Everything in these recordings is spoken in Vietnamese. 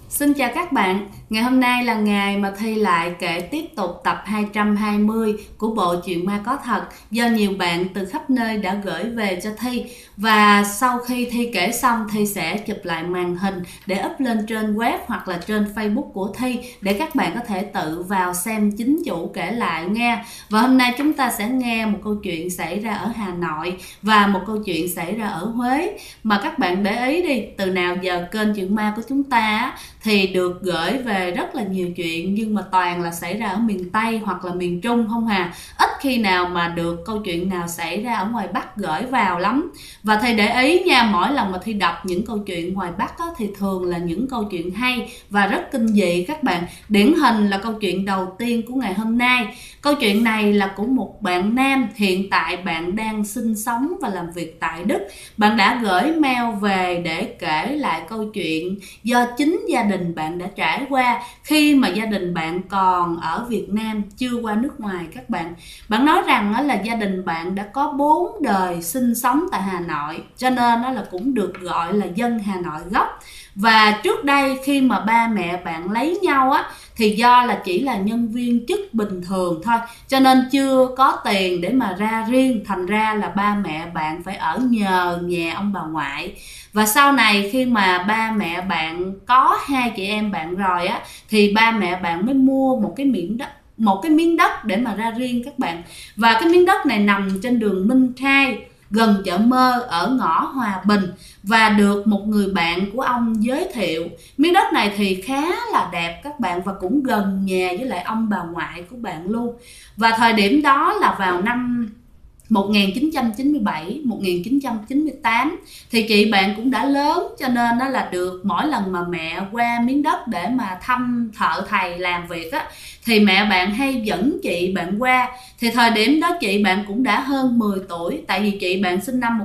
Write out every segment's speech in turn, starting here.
Xin chào các bạn, ngày hôm nay là ngày mà Thi lại kể tiếp tục tập 220 của bộ truyện ma có thật do nhiều bạn từ khắp nơi đã gửi về cho Thi. Và sau khi Thi kể xong, Thi sẽ chụp lại màn hình để up lên trên web hoặc là trên Facebook của Thi để các bạn có thể tự vào xem chính chủ kể lại nghe. Và hôm nay chúng ta sẽ nghe một câu chuyện xảy ra ở Hà Nội và một câu chuyện xảy ra ở Huế. Mà các bạn để ý đi, từ nào giờ kênh Chuyện Ma của chúng ta thì được gửi về rất là nhiều chuyện, nhưng mà toàn là xảy ra ở miền Tây hoặc là miền Trung không hà. Ít khi nào mà được câu chuyện nào xảy ra ở ngoài Bắc gửi vào lắm. Và Thi để ý nha, mỗi lần mà Thi đọc những câu chuyện ngoài Bắc á, thì thường là những câu chuyện hay và rất kinh dị các bạn. Điển hình là câu chuyện đầu tiên của ngày hôm nay. Câu chuyện này là của một bạn nam, hiện tại bạn đang sinh sống và làm việc tại Đức. Bạn đã gửi mail về để kể lại câu chuyện do chính gia đình bạn đã trải qua khi mà gia đình bạn còn ở Việt Nam, chưa qua nước ngoài các bạn. Bạn nói rằng là gia đình bạn đã có 4 đời sinh sống tại Hà Nội, cho nên là cũng được gọi là dân Hà Nội gốc. Và trước đây khi mà ba mẹ bạn lấy nhau á, thì do là chỉ là nhân viên chức bình thường thôi, cho nên chưa có tiền để mà ra riêng, thành ra là ba mẹ bạn phải ở nhờ nhà ông bà ngoại. Và sau này khi mà ba mẹ bạn có hai chị em bạn rồi á, thì ba mẹ bạn mới mua một cái miếng đất để mà ra riêng các bạn. Và cái miếng đất này nằm trên đường Minh Khai, gần chợ Mơ ở ngõ Hòa Bình, và được một người bạn của ông giới thiệu. Miếng đất này thì khá là đẹp các bạn, và cũng gần nhà với lại ông bà ngoại của bạn luôn. Và thời điểm đó là vào năm 1997, 1998 thì chị bạn cũng đã lớn, cho nên nó là được mỗi lần mà mẹ qua miếng đất để mà thăm thợ thầy làm việc á, thì mẹ bạn hay dẫn chị bạn qua. Thì thời điểm đó chị bạn cũng đã hơn 10 tuổi, tại vì chị bạn sinh năm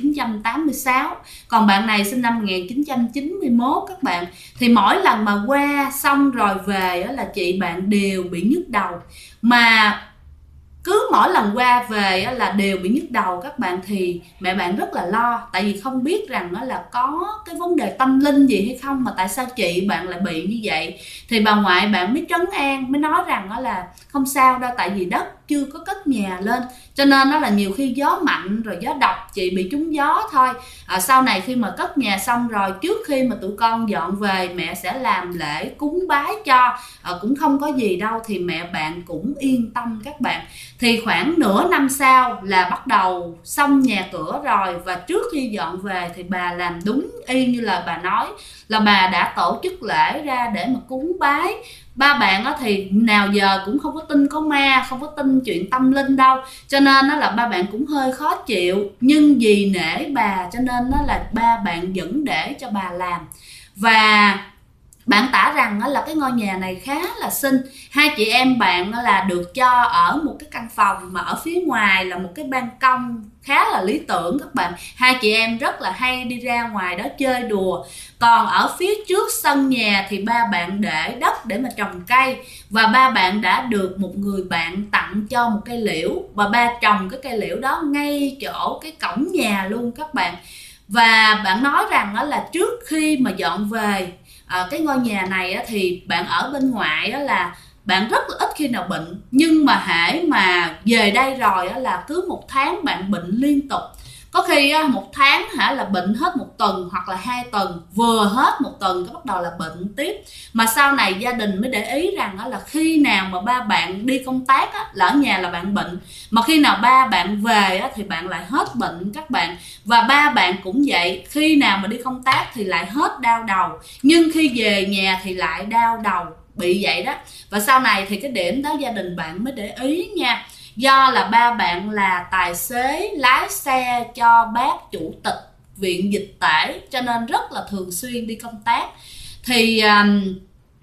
1986, còn bạn này sinh năm 1991 các bạn. Thì mỗi lần mà qua xong rồi về á, là chị bạn đều bị nhức đầu. Mà cứ mỗi lần qua về là đều bị nhức đầu các bạn. Thì mẹ bạn rất là lo, tại vì không biết rằng là có cái vấn đề tâm linh gì hay không, mà tại sao chị bạn lại bị như vậy. Thì bà ngoại bạn mới trấn an, mới nói rằng là không sao đâu, tại vì đất chưa có cất nhà lên, cho nên nó là nhiều khi gió mạnh rồi gió độc, chị bị trúng gió thôi. Sau này khi mà cất nhà xong rồi, trước khi mà tụi con dọn về, mẹ sẽ làm lễ cúng bái cho, cũng không có gì đâu. Thì mẹ bạn cũng yên tâm các bạn. Thì khoảng nửa năm sau là bắt đầu xong nhà cửa rồi, và trước khi dọn về thì bà làm đúng y như là bà nói, là bà đã tổ chức lễ ra để mà cúng bái. Ba bạn thì nào giờ cũng không có tin có ma, không có tin chuyện tâm linh đâu, cho nên là ba bạn cũng hơi khó chịu. Nhưng vì nể bà cho nên là ba bạn vẫn để cho bà làm. Và bạn tả rằng là cái ngôi nhà này khá là xinh. Hai chị em bạn là được cho ở một cái căn phòng, mà ở phía ngoài là một cái ban công khá là lý tưởng các bạn. Hai chị em rất là hay đi ra ngoài đó chơi đùa. Còn ở phía trước sân nhà thì ba bạn để đất để mà trồng cây. Và ba bạn đã được một người bạn tặng cho một cây liễu, và ba trồng cái cây liễu đó ngay chỗ cái cổng nhà luôn các bạn. Và bạn nói rằng là trước khi mà dọn về cái ngôi nhà này thì bạn ở bên ngoài là bạn rất là ít khi nào bệnh. Nhưng mà hễ mà về đây rồi là cứ một tháng bạn bệnh liên tục. Có khi một tháng là bệnh hết một tuần hoặc là 2 tuần, vừa hết một tuần cái bắt đầu là bệnh tiếp. Mà sau này gia đình mới để ý rằng là khi nào mà ba bạn đi công tác là ở nhà là bạn bệnh, mà khi nào ba bạn về thì bạn lại hết bệnh các bạn. Và ba bạn cũng vậy, khi nào mà đi công tác thì lại hết đau đầu, nhưng khi về nhà thì lại đau đầu, bị vậy đó. Và sau này thì cái điểm đó gia đình bạn mới để ý nha. Do là ba bạn là tài xế lái xe cho bác chủ tịch viện dịch tễ, cho nên rất là thường xuyên đi công tác. Thì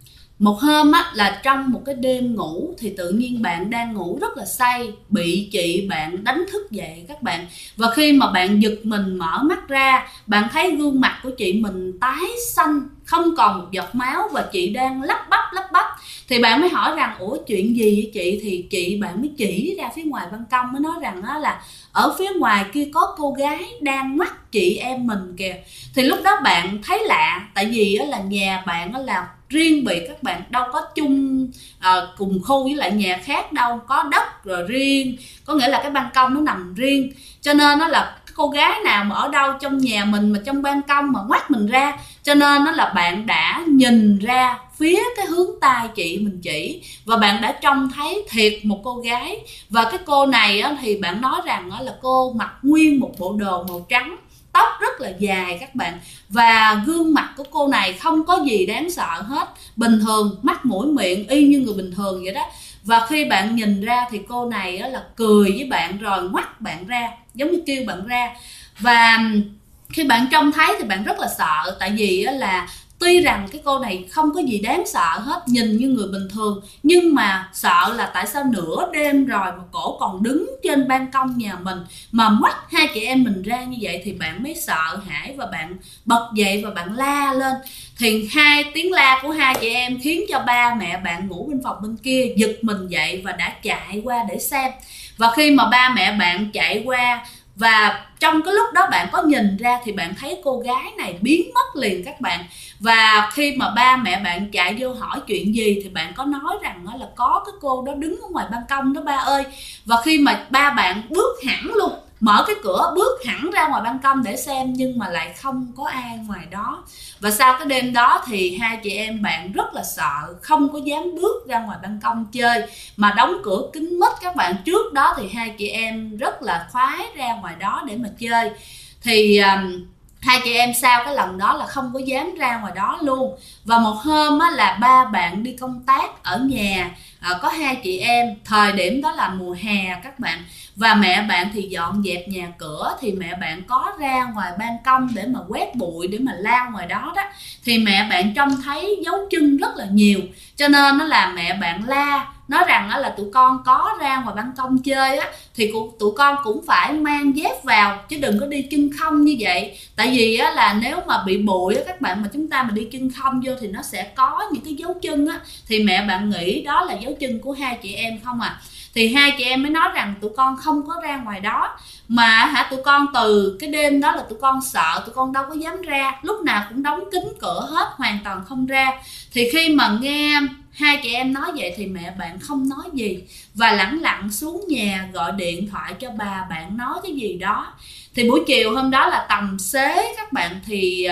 Một hôm á, là trong một cái đêm ngủ thì tự nhiên bạn đang ngủ rất là say, bị chị bạn đánh thức dậy các bạn. Và khi mà bạn giật mình mở mắt ra, bạn thấy gương mặt của chị mình tái xanh, không còn một giọt máu và chị đang lắp bắp. Thì bạn mới hỏi rằng ủa chuyện gì vậy chị? Thì chị bạn mới chỉ ra phía ngoài ban công, mới nói rằng đó là ở phía ngoài kia có cô gái đang ngoắt chị em mình kìa. Thì lúc đó bạn thấy lạ, tại vì là nhà bạn là riêng biệt các bạn, đâu có chung cùng khu với lại nhà khác đâu, có đất rồi riêng, có nghĩa là cái ban công nó nằm riêng, cho nên nó là cô gái nào mà ở đâu trong nhà mình mà trong ban công mà ngoắt mình ra, cho nên nó là bạn đã nhìn ra phía cái hướng tay chị mình chỉ, và bạn đã trông thấy thiệt một cô gái. Và cái cô này á, thì bạn nói rằng là cô mặc nguyên một bộ đồ màu trắng, tóc rất là dài các bạn, và gương mặt của cô này không có gì đáng sợ hết, bình thường, mắt mũi miệng y như người bình thường vậy đó. Và khi bạn nhìn ra thì cô này là cười với bạn rồi ngoắt bạn ra, giống như kêu bạn ra. Và khi bạn trông thấy thì bạn rất là sợ, tại vì là tuy rằng cái cô này không có gì đáng sợ hết, nhìn như người bình thường, nhưng mà sợ là tại sao nửa đêm rồi mà cổ còn đứng trên ban công nhà mình mà ngoắt hai chị em mình ra như vậy. Thì bạn mới sợ hãi và bạn bật dậy và bạn la lên. Thì hai tiếng la của hai chị em khiến cho ba mẹ bạn ngủ bên phòng bên kia giật mình dậy và đã chạy qua để xem. Và khi mà ba mẹ bạn chạy qua, và trong cái lúc đó bạn có nhìn ra thì bạn thấy cô gái này biến mất liền các bạn. Và khi mà ba mẹ bạn chạy vô hỏi chuyện gì thì bạn có nói rằng là có cái cô đó đứng ở ngoài ban công đó ba ơi. Và khi mà ba bạn bước hẳn luôn, mở cái cửa bước hẳn ra ngoài ban công để xem, nhưng mà lại không có ai ngoài đó. Và sau cái đêm đó thì hai chị em bạn rất là sợ, không có dám bước ra ngoài ban công chơi mà đóng cửa kín mít các bạn. Trước đó thì hai chị em rất là khoái ra ngoài đó để mà chơi. Thì hai chị em sau cái lần đó là không có dám ra ngoài đó luôn. Và một hôm á, là ba bạn đi công tác ở nhà, có hai chị em, thời điểm đó là mùa hè các bạn, và mẹ bạn thì dọn dẹp nhà cửa. Thì mẹ bạn có ra ngoài ban công để mà quét bụi, để mà lau ngoài đó đó. Thì mẹ bạn trông thấy dấu chân rất là nhiều, cho nên nó là mẹ bạn la, nói rằng là tụi con có ra ngoài ban công chơi á thì tụi con cũng phải mang dép vào, chứ đừng có đi chân không như vậy. Tại vì á, là nếu mà bị bụi á các bạn, mà chúng ta mà đi chân không vô thì nó sẽ có những cái dấu chân á. Thì mẹ bạn nghĩ đó là dấu chân của hai chị em không à. Thì hai chị em mới nói rằng tụi con không có ra ngoài đó, mà tụi con từ cái đêm đó là tụi con sợ, tụi con đâu có dám ra, lúc nào cũng đóng kín cửa hết, hoàn toàn không ra. Thì khi mà nghe hai chị em nói vậy thì mẹ bạn không nói gì, và lẳng lặng xuống nhà gọi điện thoại cho bà bạn nói cái gì đó. Thì buổi chiều hôm đó là tầm xế các bạn, thì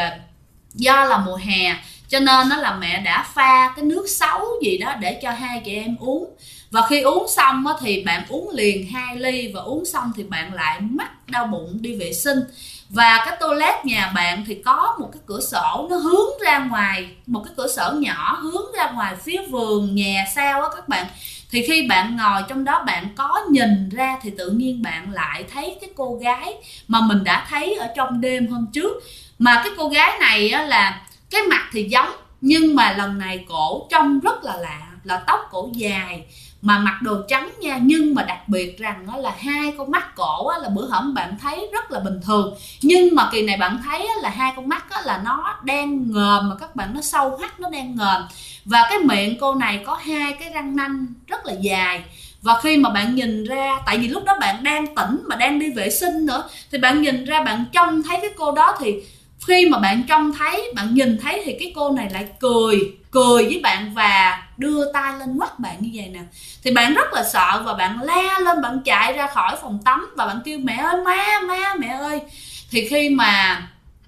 do là mùa hè cho nên nó là mẹ đã pha cái nước sấu gì đó để cho hai chị em uống. Và khi uống xong thì bạn uống liền 2 ly, và uống xong thì bạn lại mắc đau bụng đi vệ sinh. Và cái toilet nhà bạn thì có một cái cửa sổ nó hướng ra ngoài, một cái cửa sổ nhỏ hướng ra ngoài phía vườn nhà sau á các bạn. Thì khi bạn ngồi trong đó bạn có nhìn ra thì tự nhiên bạn lại thấy cái cô gái mà mình đã thấy ở trong đêm hôm trước. Mà cái cô gái này á, là cái mặt thì giống, nhưng mà lần này cổ trông rất là lạ, là tóc cổ dài mà mặc đồ trắng nha. Nhưng mà đặc biệt rằng đó là hai con mắt cổ á, là bữa hổm bạn thấy rất là bình thường, nhưng mà kỳ này bạn thấy á, là hai con mắt á, là nó đen ngòm mà các bạn, nó sâu hoắt, nó đen ngòm. Và cái miệng cô này có hai cái răng nanh rất là dài. Và khi mà bạn nhìn ra, tại vì lúc đó bạn đang tỉnh mà đang đi vệ sinh nữa, thì bạn nhìn ra bạn trông thấy cái cô đó. Thì khi mà bạn trông thấy, bạn nhìn thấy thì cái cô này lại cười với bạn và đưa tay lên ngoắt bạn như vậy nè. Thì bạn rất là sợ và bạn la lên, bạn chạy ra khỏi phòng tắm và bạn kêu mẹ ơi, mẹ ơi. Thì khi mà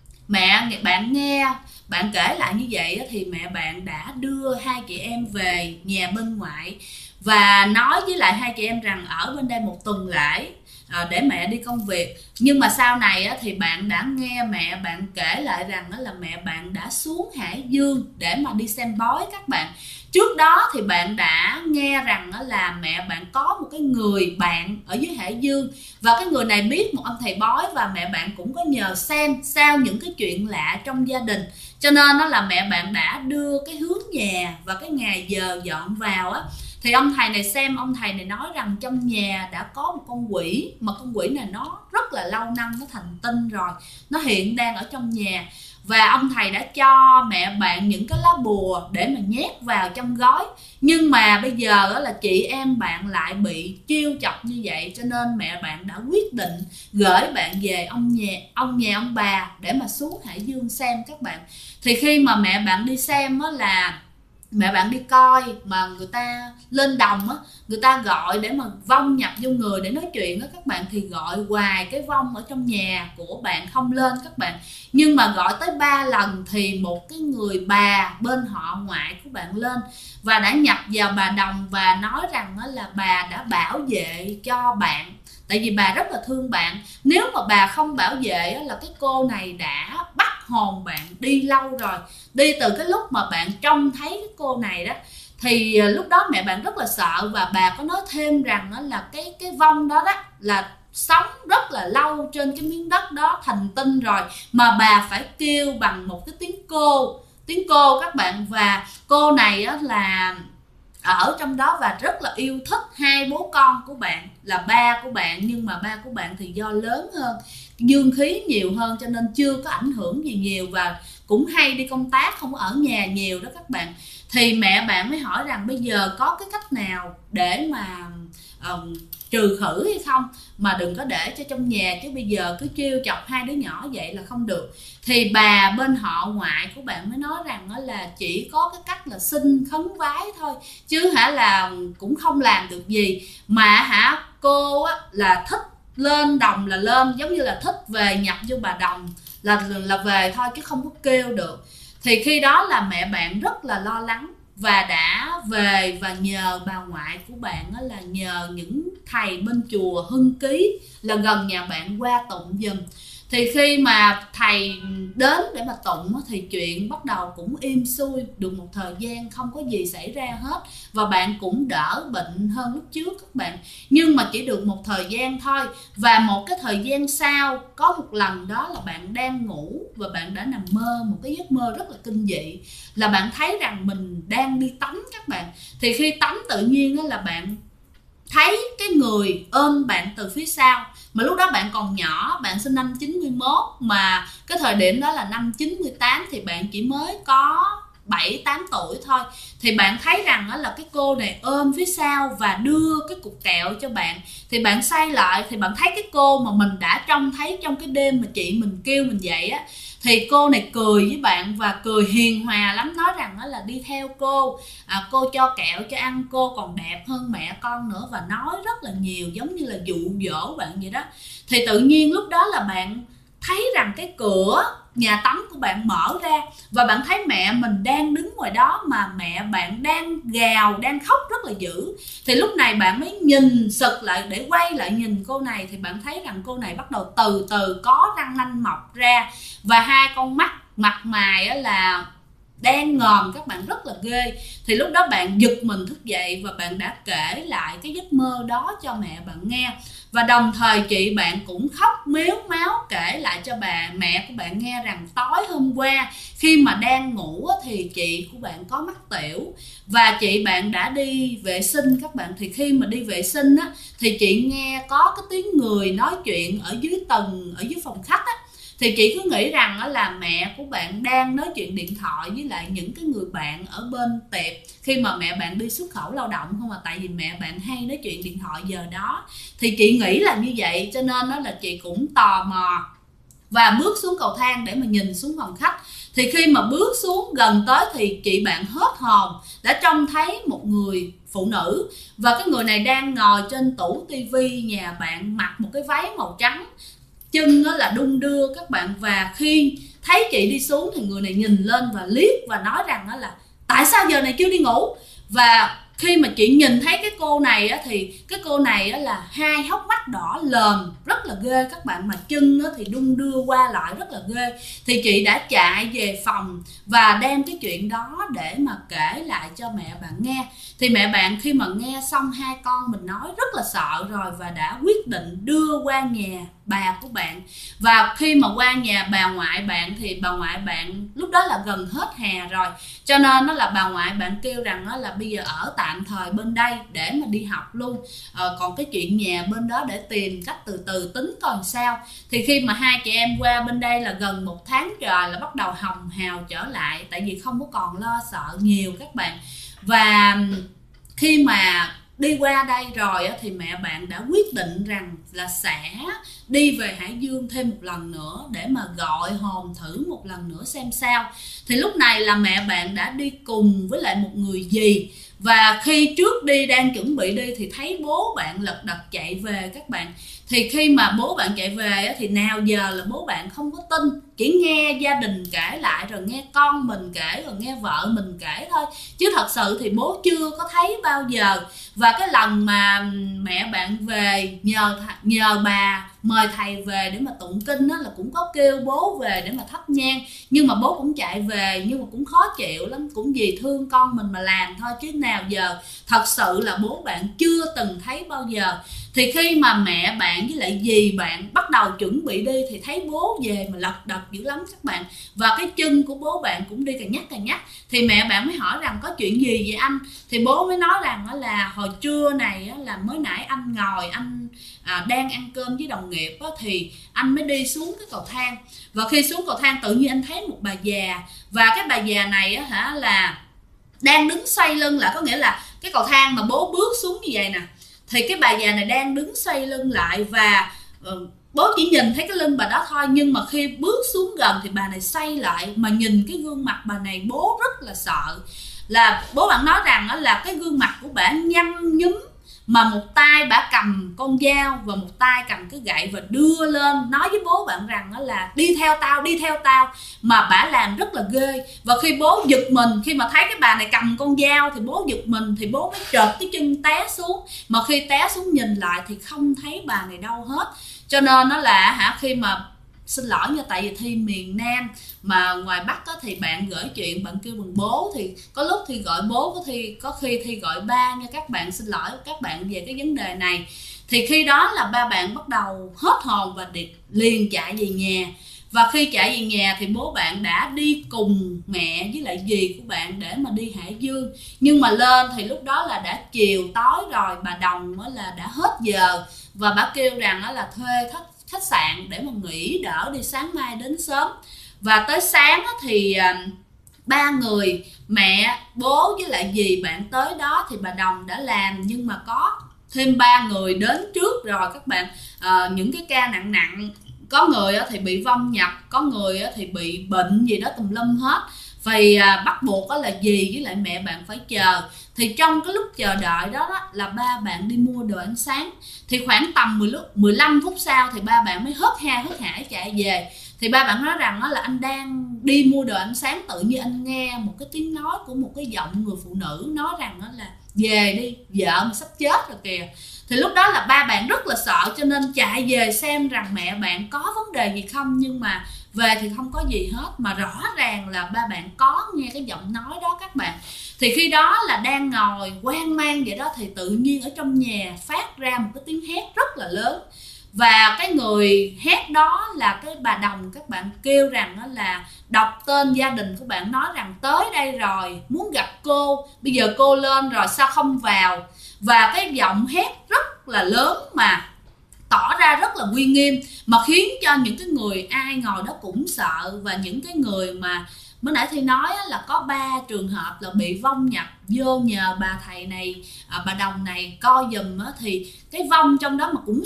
bạn nghe bạn kể lại như vậy thì mẹ bạn đã đưa hai chị em về nhà bên ngoại và nói với lại hai chị em rằng ở bên đây một tuần lễ để mẹ đi công việc. Nhưng mà sau này thì bạn đã nghe mẹ bạn kể lại rằng là mẹ bạn đã xuống Hải Dương để mà đi xem bói các bạn. Trước đó thì bạn đã nghe rằng là mẹ bạn có một cái người bạn ở dưới Hải Dương, và cái người này biết một ông thầy bói, và mẹ bạn cũng có nhờ xem sao những cái chuyện lạ trong gia đình. Cho nên là mẹ bạn đã đưa cái hướng nhà và cái ngày giờ dọn vào thì ông thầy này xem, ông thầy này nói rằng trong nhà đã có một con quỷ, mà con quỷ này nó rất là lâu năm, nó thành tinh rồi, nó hiện đang ở trong nhà. Và ông thầy đã cho mẹ bạn những cái lá bùa để mà nhét vào trong gói. Nhưng mà bây giờ là chị em bạn lại bị trêu chọc như vậy, cho nên mẹ bạn đã quyết định gửi bạn về ông bà để mà xuống Hải Dương xem các bạn. Thì khi mà mẹ bạn đi xem là mẹ bạn đi coi mà người ta lên đồng người ta gọi để mà vong nhập vô người để nói chuyện các bạn, thì gọi hoài cái vong ở trong nhà của bạn không lên các bạn. Nhưng mà gọi tới 3 lần thì một cái người bà bên họ ngoại của bạn lên và đã nhập vào bà đồng và nói rằng là bà đã bảo vệ cho bạn, tại vì bà rất là thương bạn. Nếu mà bà không bảo vệ là cái cô này đã bắt hồn bạn đi lâu rồi, đi từ cái lúc mà bạn trông thấy cái cô này đó. Thì lúc đó mẹ bạn rất là sợ, và bà có nói thêm rằng là cái vong đó là sống rất là lâu trên cái miếng đất đó, thành tinh rồi, mà bà phải kêu bằng một cái tiếng cô các bạn. Và cô này là ở trong đó và rất là yêu thích hai bố con của bạn, là ba của bạn. Nhưng mà ba của bạn thì do lớn hơn, dương khí nhiều hơn, cho nên chưa có ảnh hưởng gì nhiều, và cũng hay đi công tác, không có ở nhà nhiều đó các bạn. Thì mẹ bạn mới hỏi rằng bây giờ có cái cách nào để mà trừ khử hay không, mà đừng có để cho trong nhà, chứ bây giờ cứ trêu chọc hai đứa nhỏ vậy là không được. Thì bà bên họ ngoại của bạn mới nói rằng là chỉ có cái cách là xin khấn vái thôi, chứ là cũng không làm được gì. Mà cô là thích lên đồng là lên, giống như là thích về nhập vô bà đồng là về thôi, chứ không có kêu được. Thì khi đó là mẹ bạn rất là lo lắng và đã về và nhờ bà ngoại của bạn là nhờ những thầy bên chùa Hưng Ký là gần nhà bạn qua tụng giùm. Thì khi mà thầy đến để mà tụng thì chuyện bắt đầu cũng im xuôi, được một thời gian không có gì xảy ra hết, và bạn cũng đỡ bệnh hơn lúc trước các bạn. Nhưng mà chỉ được một thời gian thôi, và một cái thời gian sau có một lần đó là bạn đang ngủ và bạn đã nằm mơ một cái giấc mơ rất là kinh dị, là bạn thấy rằng mình đang đi tắm các bạn. Thì khi tắm tự nhiên là bạn thấy cái người ôm bạn từ phía sau, mà lúc đó bạn còn nhỏ, bạn sinh năm 91, mà cái thời điểm đó là năm 98 thì bạn chỉ mới có 7-8 tuổi thôi. Thì bạn thấy rằng là cái cô này ôm phía sau và đưa cái cục kẹo cho bạn. Thì bạn xoay lại thì bạn thấy cái cô mà mình đã trông thấy trong cái đêm mà chị mình kêu mình dậy thì cô này cười với bạn và cười hiền hòa lắm, nói rằng là đi theo cô, cô cho kẹo cho ăn, cô còn đẹp hơn mẹ con nữa, và nói rất là nhiều, giống như là dụ dỗ bạn vậy đó. Thì tự nhiên lúc đó là bạn thấy rằng cái cửa nhà tắm của bạn mở ra, và bạn thấy mẹ mình đang đứng ngoài đó, mà mẹ bạn đang gào, đang khóc rất là dữ. Thì lúc này bạn mới nhìn sực lại để quay lại nhìn cô này, thì bạn thấy rằng cô này bắt đầu từ từ có răng nanh mọc ra, và hai con mắt mặt mày là đen ngòm các bạn, rất là ghê. Thì lúc đó bạn giật mình thức dậy và bạn đã kể lại cái giấc mơ đó cho mẹ bạn nghe. Và đồng thời chị bạn cũng khóc mếu máo kể lại cho mẹ của bạn nghe rằng tối hôm qua khi mà đang ngủ thì chị của bạn có mắc tiểu, và chị bạn đã đi vệ sinh các bạn. Thì khi mà đi vệ sinh thì chị nghe có cái tiếng người nói chuyện ở dưới phòng khách thì chị cứ nghĩ rằng là mẹ của bạn đang nói chuyện điện thoại với lại những cái người bạn ở bên tiệm, khi mà mẹ bạn đi xuất khẩu lao động không, tại vì mẹ bạn hay nói chuyện điện thoại giờ đó. Thì chị nghĩ là như vậy, cho nên là chị cũng tò mò và bước xuống cầu thang để mà nhìn xuống phòng khách. Thì khi mà bước xuống gần tới thì chị bạn hết hồn, đã trông thấy một người phụ nữ, và cái người này đang ngồi trên tủ tivi nhà bạn, mặc một cái váy màu trắng, chân là đung đưa các bạn. Và khi thấy chị đi xuống thì người này nhìn lên và liếc và nói rằng là tại sao giờ này chưa đi ngủ. Và khi mà chị nhìn thấy cái cô này á, thì cái cô này á, là hai hốc mắt đỏ lờm rất là ghê các bạn, mà chân á, thì đung đưa qua lại rất là ghê. Thì chị đã chạy về phòng và đem cái chuyện đó để mà kể lại cho mẹ bạn nghe. Thì mẹ bạn khi mà nghe xong hai con mình nói rất là sợ rồi, và đã quyết định đưa qua nhà bà của bạn. Và khi mà qua nhà bà ngoại bạn thì bà ngoại bạn lúc đó là gần hết hè rồi, cho nên nó là bà ngoại bạn kêu rằng đó là bây giờ ở tạm thời bên đây để mà đi học luôn, còn cái chuyện nhà bên đó để tìm cách từ từ tính coi sao. Thì khi mà hai chị em qua bên đây là gần 1 tháng trời là bắt đầu hồng hào trở lại, tại vì không có còn lo sợ nhiều các bạn. Và khi mà đi qua đây rồi thì mẹ bạn đã quyết định rằng là sẽ đi về Hải Dương thêm một lần nữa để mà gọi hồn thử một lần nữa xem sao. Thì lúc này là mẹ bạn đã đi cùng với lại một người dì, và khi trước đi đang chuẩn bị đi thì thấy bố bạn lật đật chạy về các bạn. Thì khi mà bố bạn chạy về thì nào giờ là bố bạn không có tin, chỉ nghe gia đình kể lại, rồi nghe con mình kể, rồi nghe vợ mình kể thôi, chứ thật sự thì bố chưa có thấy bao giờ. Và cái lần mà mẹ bạn về nhờ bà mời thầy về để mà tụng kinh đó, là cũng có kêu bố về để mà thắp nhang, nhưng mà bố cũng chạy về, nhưng mà cũng khó chịu lắm, cũng vì thương con mình mà làm thôi, chứ nào giờ thật sự là bố bạn chưa từng thấy bao giờ. Thì khi mà mẹ bạn với lại dì bạn bắt đầu chuẩn bị đi thì thấy bố về mà lật đật dữ lắm các bạn, và cái chân của bố bạn cũng đi cà nhắc. Thì mẹ bạn mới hỏi rằng có chuyện gì vậy anh? Thì bố mới nói rằng là hồi trưa này là mới nãy anh ngồi anh đang ăn cơm với đồng nghiệp thì anh mới đi xuống cái cầu thang, và khi xuống cầu thang tự nhiên anh thấy một bà già, và cái bà già này là đang đứng xoay lưng lại, có nghĩa là cái cầu thang mà bố bước xuống như vậy nè, thì cái bà già này đang đứng xoay lưng lại, và bố chỉ nhìn thấy cái lưng bà đó thôi, nhưng mà khi bước xuống gần thì bà này xoay lại, mà nhìn cái gương mặt bà này bố rất là sợ. Là bố bạn nói rằng là cái gương mặt của bà nhăn nhúm, mà một tay bà cầm con dao và một tay cầm cái gậy, và đưa lên nói với bố bạn rằng là đi theo tao, mà bà làm rất là ghê. Và khi bố giật mình, khi mà thấy cái bà này cầm con dao thì bố giật mình, thì bố mới trợt cái chân té xuống, mà khi té xuống nhìn lại thì không thấy bà này đâu hết. Cho nên nó là khi mà xin lỗi nha, tại vì Thi miền Nam mà ngoài Bắc thì bạn gửi chuyện bạn kêu bằng bố, thì có lúc thì gọi bố, có khi Thi gọi ba nha các bạn, xin lỗi các bạn về cái vấn đề này. Thì khi đó là ba bạn bắt đầu hết hồn và liền chạy về nhà. Và khi chạy về nhà thì bố bạn đã đi cùng mẹ với lại dì của bạn để mà đi Hải Dương. Nhưng mà lên thì lúc đó là đã chiều tối rồi, bà Đồng là đã hết giờ, và bà kêu rằng là thuê khách sạn để mà nghỉ đỡ đi, sáng mai đến sớm. Và tới sáng thì ba người, mẹ, bố với lại dì bạn tới đó thì bà Đồng đã làm, nhưng mà có thêm 3 người đến trước rồi các bạn. Những cái ca nặng, có người thì bị vong nhập, có người thì bị bệnh gì đó tùm lum hết. Vì bắt buộc là dì với lại mẹ bạn phải chờ. Thì trong cái lúc chờ đợi đó là ba bạn đi mua đồ ăn sáng. Thì khoảng tầm 15 phút sau thì ba bạn mới hớt hải chạy về. Thì ba bạn nói rằng là anh đang đi mua đồ ăn sáng, tự nhiên anh nghe một cái tiếng nói của một cái giọng người phụ nữ nói rằng là về đi, vợ mà sắp chết rồi kìa. Thì lúc đó là ba bạn rất là sợ, cho nên chạy về xem rằng mẹ bạn có vấn đề gì không. Nhưng mà về thì không có gì hết, mà rõ ràng là ba bạn có nghe cái giọng nói đó các bạn. Thì khi đó là đang ngồi hoang mang vậy đó, thì tự nhiên ở trong nhà phát ra một cái tiếng hét rất là lớn. Và cái người hét đó là cái bà Đồng các bạn, kêu rằng là đọc tên gia đình của bạn, nói rằng tới đây rồi, muốn gặp cô, bây giờ cô lên rồi sao không vào. Và cái giọng hét rất là lớn mà tỏ ra rất là uy nghiêm, mà khiến cho những cái người ai ngồi đó cũng sợ. Và những cái người mà mới nãy Thi nói là có 3 trường hợp là bị vong nhập vô nhờ bà thầy này, bà Đồng này coi giùm, thì cái vong trong đó mà cũng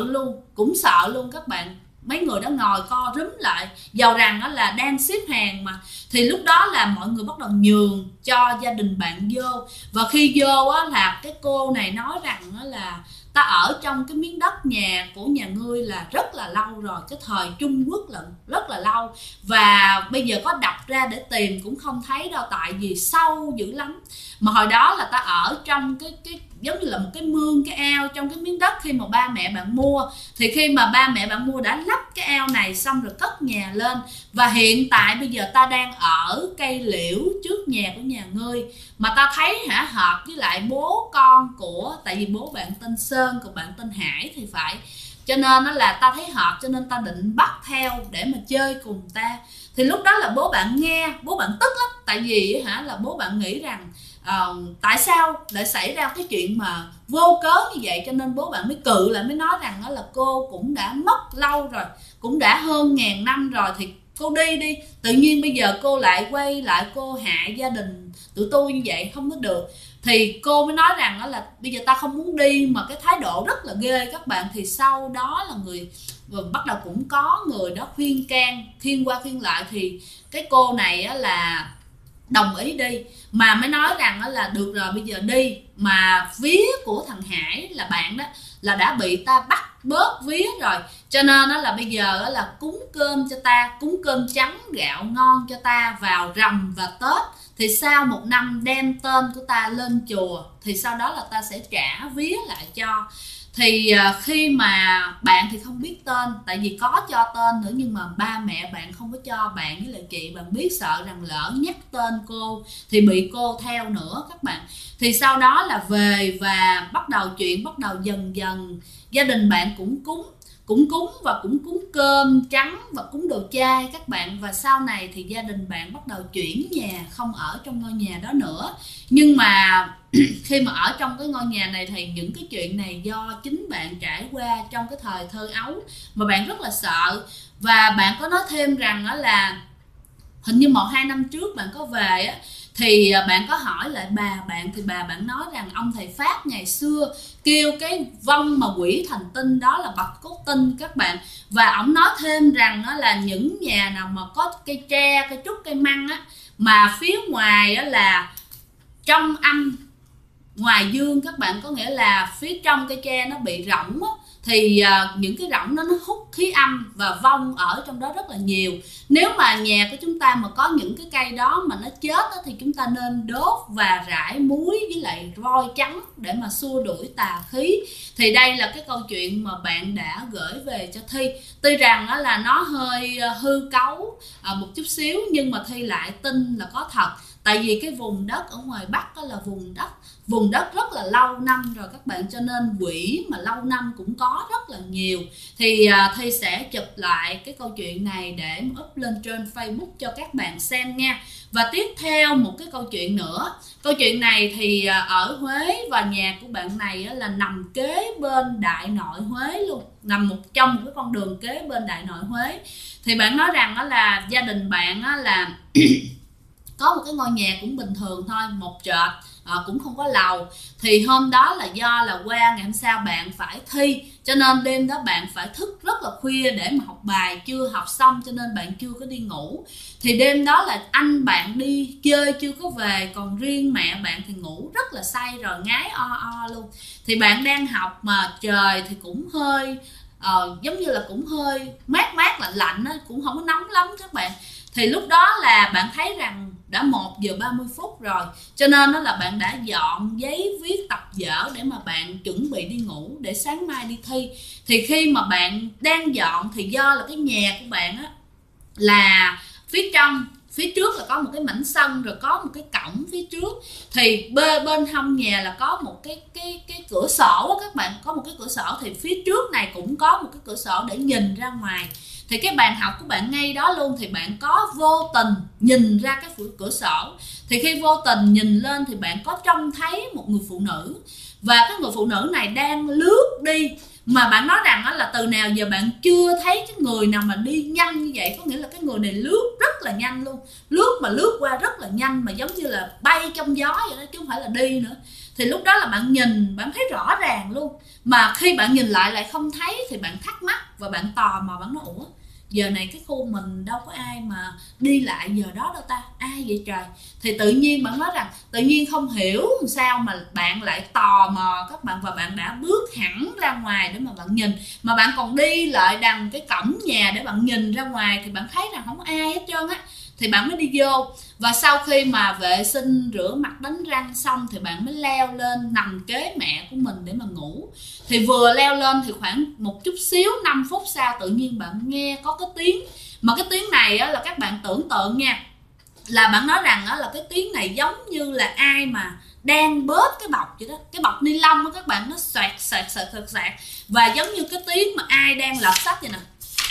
sợ luôn các bạn. Mấy người đó ngồi co rúm lại, dầu rằng là đang xếp hàng mà. Thì lúc đó là mọi người bắt đầu nhường cho gia đình bạn vô. Và khi vô là cái cô này nói rằng là ta ở trong cái miếng đất nhà của nhà ngươi là rất là lâu rồi, cái thời Trung Quốc là rất là lâu, và bây giờ có đập ra để tìm cũng không thấy đâu, tại vì sâu dữ lắm. Mà hồi đó là ta ở trong cái giống như là một cái mương, cái ao trong cái miếng đất khi mà ba mẹ bạn mua. Thì khi mà ba mẹ bạn mua đã lắp cái ao này xong rồi cất nhà lên, và hiện tại bây giờ ta đang ở cây liễu trước nhà của nhà ngươi, mà ta thấy hợp với lại bố con của, tại vì bố bạn tên Sơn còn bạn tên Hải thì phải, cho nên nó là ta thấy hợp, cho nên ta định bắt theo để mà chơi cùng ta. Thì lúc đó là bố bạn nghe, bố bạn tức lắm, tại vì là bố bạn nghĩ rằng tại sao lại xảy ra cái chuyện mà vô cớ như vậy, cho nên bố bạn mới cự lại, mới nói rằng đó là cô cũng đã mất lâu rồi, cũng đã hơn 1000 năm rồi, thì cô đi, tự nhiên bây giờ cô lại quay lại cô hại gia đình tụi tôi như vậy không có được. Thì cô mới nói rằng đó là bây giờ ta không muốn đi, mà cái thái độ rất là ghê các bạn. Thì sau đó là bắt đầu cũng có người đó khuyên can, khuyên qua khuyên lại, thì cái cô này là đồng ý đi, mà mới nói rằng là được rồi bây giờ đi. Mà vía của thằng Hải là bạn đó là đã bị ta bắt bớt vía rồi, cho nên là bây giờ là cúng cơm cho ta, cúng cơm trắng gạo ngon cho ta vào rằm và Tết. Thì sau 1 năm đem tên của ta lên chùa, thì sau đó là ta sẽ trả vía lại cho. Thì khi mà bạn thì không biết tên, tại vì có cho tên nữa, nhưng mà ba mẹ bạn không có cho bạn với lại chị. Bạn biết sợ rằng lỡ nhắc tên cô thì bị cô theo nữa các bạn. Thì sau đó là về và bắt đầu dần dần gia đình bạn cũng cúng và cũng cúng cơm trắng và cúng đồ chay các bạn. Và sau này thì gia đình bạn bắt đầu chuyển nhà, không ở trong ngôi nhà đó nữa. Nhưng mà khi mà ở trong cái ngôi nhà này thì những cái chuyện này do chính bạn trải qua trong cái thời thơ ấu mà bạn rất là sợ. Và bạn có nói thêm rằng đó là hình như 1-2 năm trước bạn có về á, thì bạn có hỏi lại bà bạn, thì bà bạn nói rằng ông thầy Pháp ngày xưa kêu cái vong mà quỷ thành tinh đó là bạch cốt tinh các bạn. Và ổng nói thêm rằng đó là những nhà nào mà có cây tre, cây trúc, cây măng á, mà phía ngoài á là trong âm ngoài dương các bạn, có nghĩa là phía trong cây tre nó bị rỗng á, thì những cái rỗng đó nó hút khí âm và vong ở trong đó rất là nhiều. Nếu mà nhà của chúng ta mà có những cái cây đó mà nó chết đó, thì chúng ta nên đốt và rải muối với lại voi trắng để mà xua đuổi tà khí. Thì đây là cái câu chuyện mà bạn đã gửi về cho Thi. Tuy rằng đó là nó hơi hư cấu một chút xíu, nhưng mà Thi lại tin là có thật. Tại vì cái vùng đất ở ngoài Bắc đó là vùng đất rất là lâu năm rồi các bạn, cho nên quỷ mà lâu năm cũng có rất là nhiều. Thì Thi sẽ chụp lại cái câu chuyện này để up lên trên Facebook cho các bạn xem nha. Và tiếp theo một cái câu chuyện nữa. Câu chuyện này thì ở Huế, và nhà của bạn này là nằm kế bên Đại Nội Huế luôn, nằm trong một cái con đường kế bên Đại Nội Huế. Thì bạn nói rằng đó là gia đình bạn là có một cái ngôi nhà cũng bình thường thôi, một trệt, cũng không có lầu. Thì hôm đó là do là qua ngày hôm sau bạn phải thi, cho nên đêm đó bạn phải thức rất là khuya để mà học bài, chưa học xong cho nên bạn chưa có đi ngủ. Thì đêm đó là anh bạn đi chơi chưa có về, còn riêng mẹ bạn thì ngủ rất là say rồi, ngáy o luôn. Thì bạn đang học mà trời thì cũng hơi giống như là cũng hơi mát lạnh đó, cũng không có nóng lắm các bạn. Thì lúc đó là bạn thấy rằng đã 1:30 rồi, cho nên đó là bạn đã dọn giấy viết tập vở để mà bạn chuẩn bị đi ngủ để sáng mai đi thi. Thì khi mà bạn đang dọn thì do là cái nhà của bạn á là phía trước là có một cái mảnh sân, rồi có một cái cổng phía trước. Thì bên hông nhà là có một cái cửa sổ á các bạn, có một cái cửa sổ. Thì phía trước này cũng có một cái cửa sổ để nhìn ra ngoài. Thì cái bàn học của bạn ngay đó luôn, thì bạn có vô tình nhìn ra cái cửa sổ. Thì khi vô tình nhìn lên thì bạn có trông thấy một người phụ nữ, và cái người phụ nữ này đang lướt đi. Mà bạn nói rằng đó là từ nào giờ bạn chưa thấy cái người nào mà đi nhanh như vậy. Có nghĩa là cái người này lướt rất là nhanh luôn, lướt qua rất là nhanh, mà giống như là bay trong gió vậy đó chứ không phải là đi nữa. Thì lúc đó là bạn nhìn, bạn thấy rõ ràng luôn. Mà khi bạn nhìn lại không thấy thì bạn thắc mắc và bạn tò mò, bạn nói ủa giờ này cái khu mình đâu có ai mà đi lại giờ đó đâu ta, ai vậy trời. Thì tự nhiên bạn nói rằng tự nhiên không hiểu sao mà bạn lại tò mò các bạn, và bạn đã bước hẳn ra ngoài để mà bạn nhìn, mà bạn còn đi lại đằng cái cổng nhà để bạn nhìn ra ngoài, thì bạn thấy rằng không có ai hết trơn á, thì bạn mới đi vô. Và sau khi mà vệ sinh rửa mặt đánh răng xong thì bạn mới leo lên nằm kế mẹ của mình để mà ngủ. Thì vừa leo lên thì khoảng một chút xíu 5 phút sau tự nhiên bạn nghe có cái tiếng, mà cái tiếng này á, là các bạn tưởng tượng nha, là bạn nói rằng á, là cái tiếng này giống như là ai mà đang bóp cái bọc vậy đó, cái bọc ni lông á các bạn, nó xoẹt xoẹt xoẹt xoẹt xoẹt, và giống như cái tiếng mà ai đang lật sách vậy nè,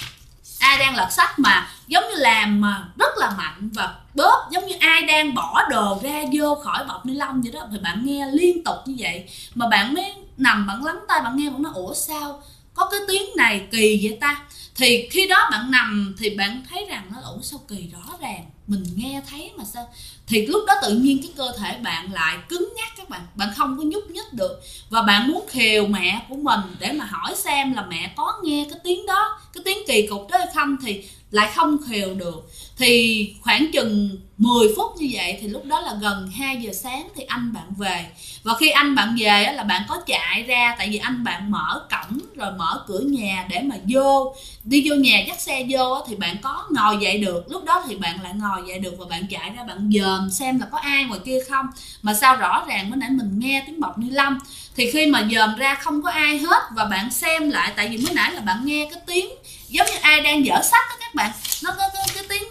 ai đang lật sách mà giống như làm mà rất là mạnh và bóp, giống như ai đang bỏ đồ ra vô khỏi bọc ni lông vậy đó. Thì bạn nghe liên tục như vậy mà bạn mới nằm bạn lắng tai, bạn nghe, bạn nói ủa sao có cái tiếng này kỳ vậy ta. Thì khi đó bạn nằm thì bạn thấy rằng nó ủa sao kỳ, rõ ràng mình nghe thấy mà sao. Thì lúc đó tự nhiên cái cơ thể bạn lại cứng nhắc các bạn, bạn không có nhúc nhích được, và bạn muốn khều mẹ của mình để mà hỏi xem là mẹ có nghe cái tiếng đó, cái tiếng kỳ cục đó hay không, thì lại không khều được. Thì khoảng chừng 10 phút như vậy thì lúc đó là gần 2 giờ sáng thì anh bạn về. Và khi anh bạn về là bạn có chạy ra, tại vì anh bạn mở cổng rồi mở cửa nhà để mà đi vô nhà dắt xe vô, thì bạn có ngồi dậy được. Lúc đó thì bạn lại ngồi dậy được và bạn chạy ra bạn dòm xem là có ai ngoài kia không, mà sao rõ ràng mới nãy mình nghe tiếng bọc ni lông. Thì khi mà dòm ra không có ai hết, và bạn xem lại, tại vì mới nãy là bạn nghe cái tiếng giống như ai đang dở sách đó các bạn, nó có cái tiếng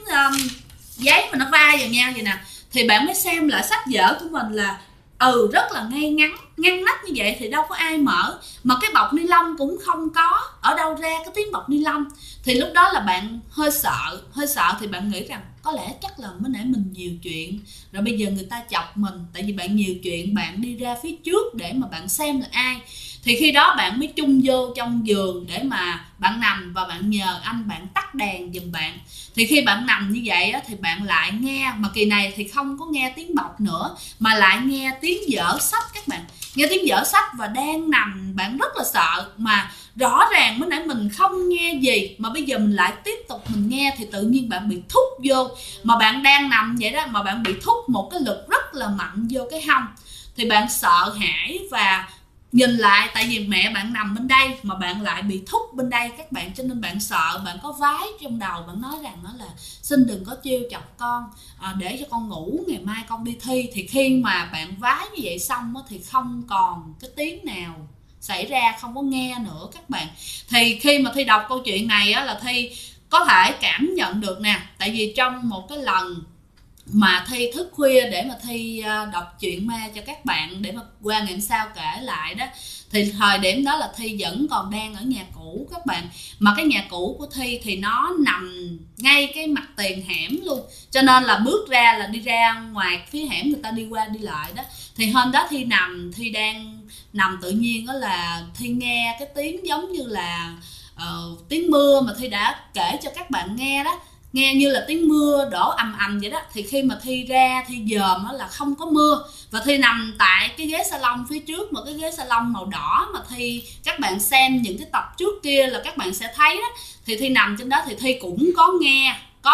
giấy mà nó va vào nhau vậy nè. Thì bạn mới xem lại sách vở của mình là rất là ngay ngắn ngăn nắp như vậy thì đâu có ai mở, mà cái bọc ni lông cũng không có, ở đâu ra cái tiếng bọc ni lông. Thì lúc đó là bạn hơi sợ thì bạn nghĩ rằng có lẽ chắc là mới nãy mình nhiều chuyện rồi, bây giờ người ta chọc mình, tại vì bạn nhiều chuyện, bạn đi ra phía trước để mà bạn xem là ai. Thì khi đó bạn mới chung vô trong giường để mà bạn nằm, và bạn nhờ anh bạn tắt đèn giùm bạn. Thì khi bạn nằm như vậy á, thì bạn lại nghe, mà kỳ này thì không có nghe tiếng bọc nữa mà lại nghe tiếng dở sách các bạn, nghe tiếng dở sách. Và đang nằm bạn rất là sợ, mà rõ ràng mới nãy mình không nghe gì mà bây giờ mình lại tiếp tục mình nghe, thì tự nhiên bạn bị thúc vô, mà bạn đang nằm vậy đó mà bạn bị thúc một cái lực rất là mạnh vô cái hông. Thì bạn sợ hãi và nhìn lại, tại vì mẹ bạn nằm bên đây mà bạn lại bị thúc bên đây các bạn, cho nên bạn sợ, bạn có vái trong đầu, bạn nói rằng đó là xin đừng có trêu chọc con, để cho con ngủ, ngày mai con đi thi. Thì khi mà bạn vái như vậy xong thì không còn cái tiếng nào xảy ra, không có nghe nữa các bạn. Thì khi mà Thi đọc câu chuyện này á, là Thi có thể cảm nhận được nè, tại vì trong một cái lần mà Thi thức khuya để mà Thi đọc truyện ma cho các bạn để mà qua ngày hôm sau kể lại đó, thì thời điểm đó là Thi vẫn còn đang ở nhà cũ các bạn, mà cái nhà cũ của Thi thì nó nằm ngay cái mặt tiền hẻm luôn, cho nên là bước ra là đi ra ngoài phía hẻm người ta đi qua đi lại đó. Thì hôm đó Thi đang nằm, tự nhiên đó là Thi nghe cái tiếng giống như là tiếng mưa mà Thi đã kể cho các bạn nghe đó, nghe như là tiếng mưa đổ ầm ầm vậy đó. Thì khi mà Thi ra Thi dòm á là không có mưa, và Thi nằm tại cái ghế salon phía trước, một cái ghế salon màu đỏ mà các bạn xem những cái tập trước kia là các bạn sẽ thấy đó. Thì Thi nằm trên đó thì Thi cũng có nghe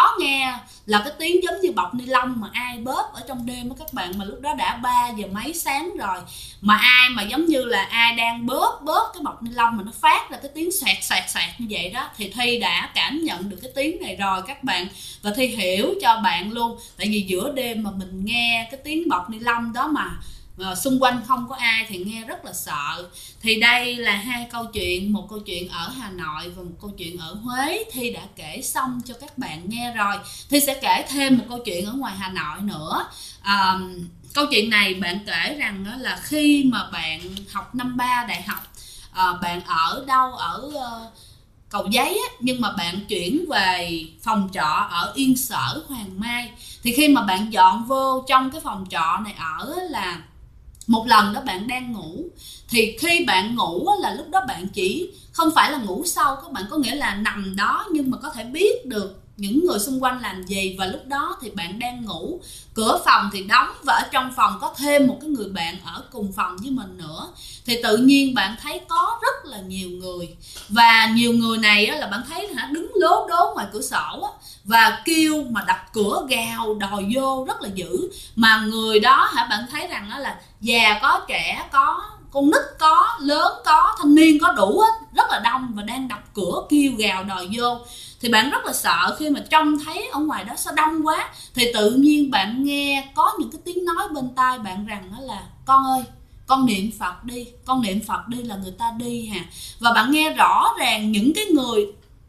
là cái tiếng giống như bọc ni lông mà ai bóp ở trong đêm đó các bạn, mà lúc đó đã 3 giờ mấy sáng rồi, mà ai mà giống như là ai đang bóp cái bọc ni lông mà nó phát ra cái tiếng xoẹt xoẹt xoẹt như vậy đó. Thì Thi đã cảm nhận được cái tiếng này rồi các bạn, và Thi hiểu cho bạn luôn, tại vì giữa đêm mà mình nghe cái tiếng bọc ni lông đó mà xung quanh không có ai thì nghe rất là sợ. Thì đây là hai câu chuyện, một câu chuyện ở Hà Nội và một câu chuyện ở Huế. Thi đã kể xong cho các bạn nghe rồi, Thi sẽ kể thêm một câu chuyện ở ngoài Hà Nội nữa. Câu chuyện này bạn kể rằng là khi mà bạn học năm 3 đại học, bạn ở đâu ở Cầu Giấy á, nhưng mà bạn chuyển về phòng trọ ở Yên Sở, Hoàng Mai. Thì khi mà bạn dọn vô trong cái phòng trọ này ở là một lần đó bạn đang ngủ, thì khi bạn ngủ là lúc đó bạn chỉ không phải là ngủ sâu các bạn, có nghĩa là nằm đó nhưng mà có thể biết được những người xung quanh làm gì, và lúc đó thì bạn đang ngủ, cửa phòng thì đóng và ở trong phòng có thêm một cái người bạn ở cùng phòng với mình nữa, thì tự nhiên bạn thấy có rất là nhiều người, và nhiều người này là bạn thấy đứng lố đố ngoài cửa sổ và kêu mà đập cửa gào đòi vô rất là dữ. Mà người đó bạn thấy rằng là già có, trẻ có, con nít có, lớn có, thanh niên có, đủ hết, rất là đông và đang đập cửa kêu gào đòi vô. Thì bạn rất là sợ khi mà trông thấy ở ngoài đó sao đông quá, thì tự nhiên bạn nghe có những cái tiếng nói bên tai bạn rằng đó là con ơi, con niệm Phật đi, con niệm Phật đi là người ta đi hà. Và bạn nghe rõ ràng những cái người,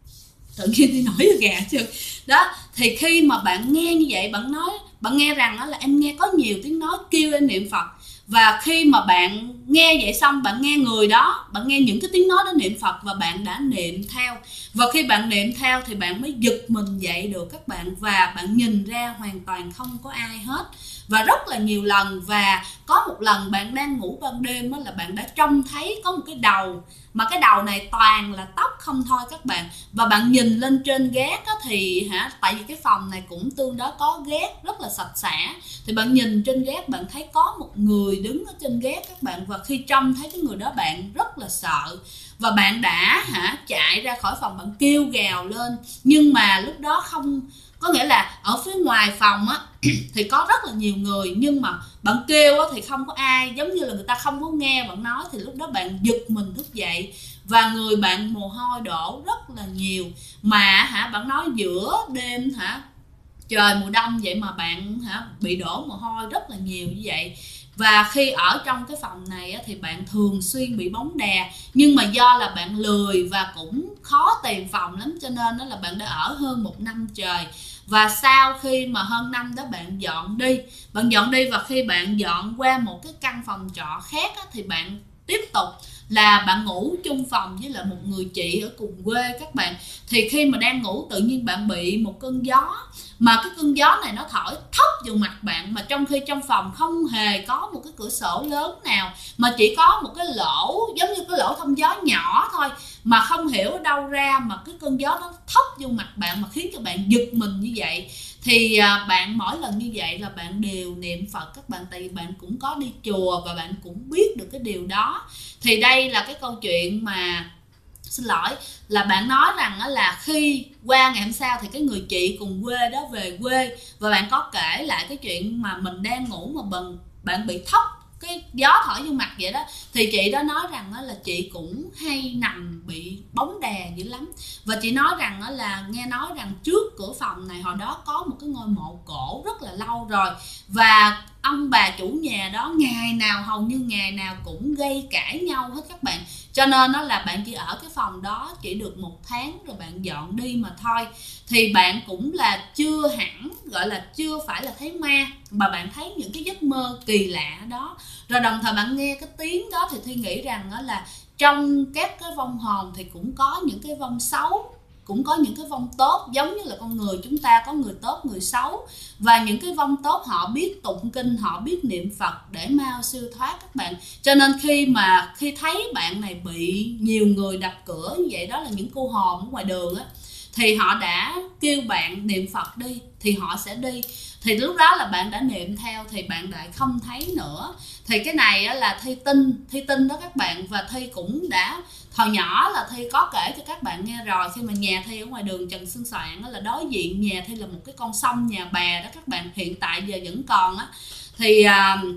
tự nhiên thì nổi da gà chứ đó. Thì khi mà bạn nghe như vậy, bạn nói, bạn nghe rằng đó là em nghe có nhiều tiếng nói kêu em niệm Phật. Và khi mà bạn nghe vậy xong, bạn nghe người đó, bạn nghe những cái tiếng nói đó niệm Phật và bạn đã niệm theo. Và khi bạn niệm theo thì bạn mới giật mình dậy được các bạn, và bạn nhìn ra hoàn toàn không có ai hết. Và rất là nhiều lần, và có một lần bạn đang ngủ ban đêm là bạn đã trông thấy có một cái đầu, mà cái đầu này toàn là tóc không thôi các bạn. Và bạn nhìn lên trên gác thì tại vì cái phòng này cũng tương đối có gác rất là sạch sẽ, thì bạn nhìn trên gác bạn thấy có một người đứng ở trên gác các bạn. Và khi trông thấy cái người đó bạn rất là sợ, và bạn đã chạy ra khỏi phòng, bạn kêu gào lên. Nhưng mà lúc đó không, có nghĩa là ở phía ngoài phòng thì có rất là nhiều người, nhưng mà bạn kêu thì không có ai, giống như là người ta không có nghe bạn nói. Thì lúc đó bạn giật mình thức dậy và người bạn mồ hôi đổ rất là nhiều. Mà bạn nói giữa đêm trời mùa đông vậy mà bạn bị đổ mồ hôi rất là nhiều như vậy. Và khi ở trong cái phòng này thì bạn thường xuyên bị bóng đè, nhưng mà do là bạn lười và cũng khó tìm phòng lắm, cho nên đó là bạn đã ở hơn 1 năm trời. Và sau khi mà hơn năm đó bạn dọn đi, và khi bạn dọn qua một cái căn phòng trọ khác thì bạn tiếp tục là bạn ngủ chung phòng với lại một người chị ở cùng quê các bạn. Thì khi mà đang ngủ tự nhiên bạn bị một cơn gió, mà cái cơn gió này nó thổi thốc vào mặt bạn, mà trong khi trong phòng không hề có một cái cửa sổ lớn nào, mà chỉ có một cái lỗ giống như cái lỗ thông gió nhỏ thôi, mà không hiểu ở đâu ra mà cái cơn gió nó thốc vô mặt bạn mà khiến cho bạn giật mình như vậy. Thì bạn mỗi lần như vậy là bạn đều niệm Phật các bạn, tại vì bạn cũng có đi chùa và bạn cũng biết được cái điều đó. Thì đây là cái câu chuyện mà, xin lỗi, là bạn nói rằng là khi qua ngày hôm sau thì cái người chị cùng quê đó về quê, và bạn có kể lại cái chuyện mà mình đang ngủ mà bạn bị thốc cái gió thổi vô mặt vậy đó. Thì chị đó nói rằng là chị cũng hay nằm bị bóng đè dữ lắm. Và chị nói rằng là nghe nói rằng trước cửa phòng này hồi đó có một cái ngôi mộ cổ rất là lâu rồi, và ông bà chủ nhà đó ngày nào, hầu như ngày nào cũng gây cãi nhau hết các bạn. Cho nên nó là bạn chỉ ở cái phòng đó chỉ được 1 tháng rồi bạn dọn đi mà thôi. Thì bạn cũng là chưa hẳn, gọi là chưa phải là thấy ma, mà bạn thấy những cái giấc mơ kỳ lạ đó. Rồi đồng thời bạn nghe cái tiếng đó thì Thi nghĩ rằng đó là trong các cái vong hồn thì cũng có những cái vong xấu, cũng có những cái vong tốt, giống như là con người chúng ta có người tốt người xấu. Và những cái vong tốt họ biết tụng kinh, họ biết niệm Phật để mau siêu thoát các bạn. Cho nên khi thấy bạn này bị nhiều người đập cửa như vậy, đó là những cô hồn ở ngoài đường thì họ đã kêu bạn niệm Phật đi thì họ sẽ đi. Thì lúc đó là bạn đã niệm theo thì bạn lại không thấy nữa. Thì cái này là Thi tin đó các bạn. Và Thi cũng đã, hồi nhỏ là Thi có kể cho các bạn nghe rồi, khi mà nhà Thi ở ngoài đường Trần Xuân Soạn là đối diện nhà Thi là một cái con sông Nhà Bè đó các bạn, hiện tại giờ vẫn còn thì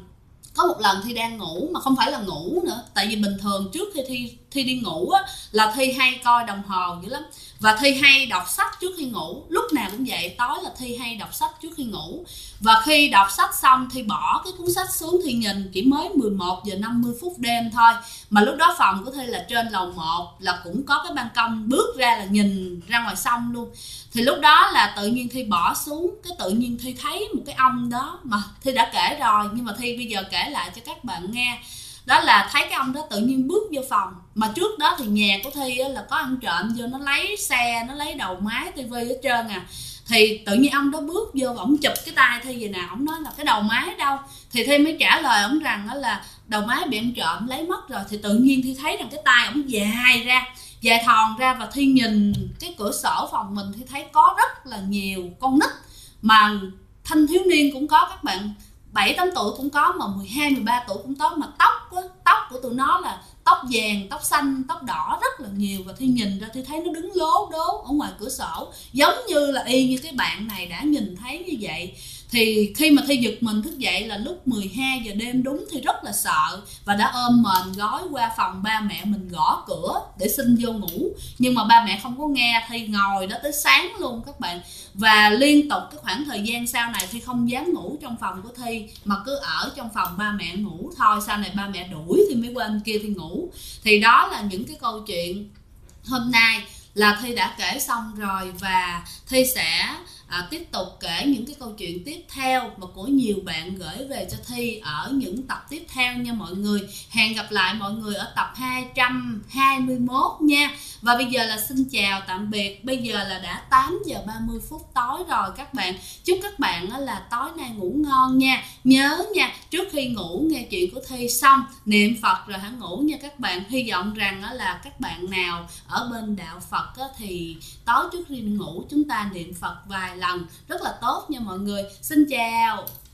có một lần Thi đang ngủ, mà không phải là ngủ nữa, tại vì bình thường trước khi Thi đi ngủ là Thi hay coi đồng hồ dữ lắm, và Thi hay đọc sách trước khi ngủ, lúc nào cũng vậy, tối là Thi hay đọc sách trước khi ngủ. Và khi đọc sách xong Thi bỏ cái cuốn sách xuống, Thi nhìn chỉ mới 11 giờ 50 phút đêm thôi, mà lúc đó phòng của Thi là trên lầu 1, là cũng có cái ban công bước ra là nhìn ra ngoài sông luôn. Thì lúc đó là tự nhiên Thi bỏ xuống, cái tự nhiên Thi thấy một cái ông đó, mà Thi đã kể rồi nhưng mà Thi bây giờ kể lại cho các bạn nghe. Đó là thấy cái ông đó tự nhiên bước vô phòng, mà trước đó thì nhà của Thi là có ăn trộm vô, nó lấy xe, nó lấy đầu máy, tivi hết trơn Thì tự nhiên ông đó bước vô và ông chụp cái tay Thi vậy nè, ông nói là cái đầu máy đâu. Thì Thi mới trả lời ông rằng là đầu máy bị ăn trộm lấy mất rồi. Thì tự nhiên Thi thấy rằng cái tay ông dài ra, dài thòn ra và Thi nhìn cái cửa sổ phòng mình thì thấy có rất là nhiều con nít, mà thanh thiếu niên cũng có các bạn, 7-8 tuổi cũng có, mà 12-13 tuổi cũng có, mà tóc của tụi nó là tóc vàng, tóc xanh, tóc đỏ rất là nhiều. Và Thi nhìn ra Thi thấy nó đứng lố đố ở ngoài cửa sổ, giống như là y như cái bạn này đã nhìn thấy như vậy. Thì khi mà Thi giật mình thức dậy là lúc 12 giờ đêm đúng, thì rất là sợ và đã ôm mền gói qua phòng ba mẹ mình gõ cửa để xin vô ngủ. Nhưng mà ba mẹ không có nghe, Thi ngồi đó tới sáng luôn các bạn. Và liên tục cái khoảng thời gian sau này Thi không dám ngủ trong phòng của Thi, mà cứ ở trong phòng ba mẹ ngủ thôi. Sau này ba mẹ đuổi Thi mới qua bên kia Thi ngủ. Thì đó là những cái câu chuyện hôm nay là Thi đã kể xong rồi, và Thi sẽ tiếp tục kể những cái câu chuyện tiếp theo mà của nhiều bạn gửi về cho Thi ở những tập tiếp theo nha mọi người. Hẹn gặp lại mọi người ở tập 221 nha. Và bây giờ là xin chào tạm biệt. Bây giờ là đã 8 giờ 30 phút tối rồi các bạn. Chúc các bạn là tối nay ngủ ngon nha. Nhớ nha, trước khi ngủ nghe chuyện của Thi xong niệm Phật rồi hãy ngủ nha các bạn. Hy vọng rằng là các bạn nào ở bên đạo Phật thì tối trước khi ngủ chúng ta niệm Phật vài lần rất là tốt nha mọi người. Xin chào.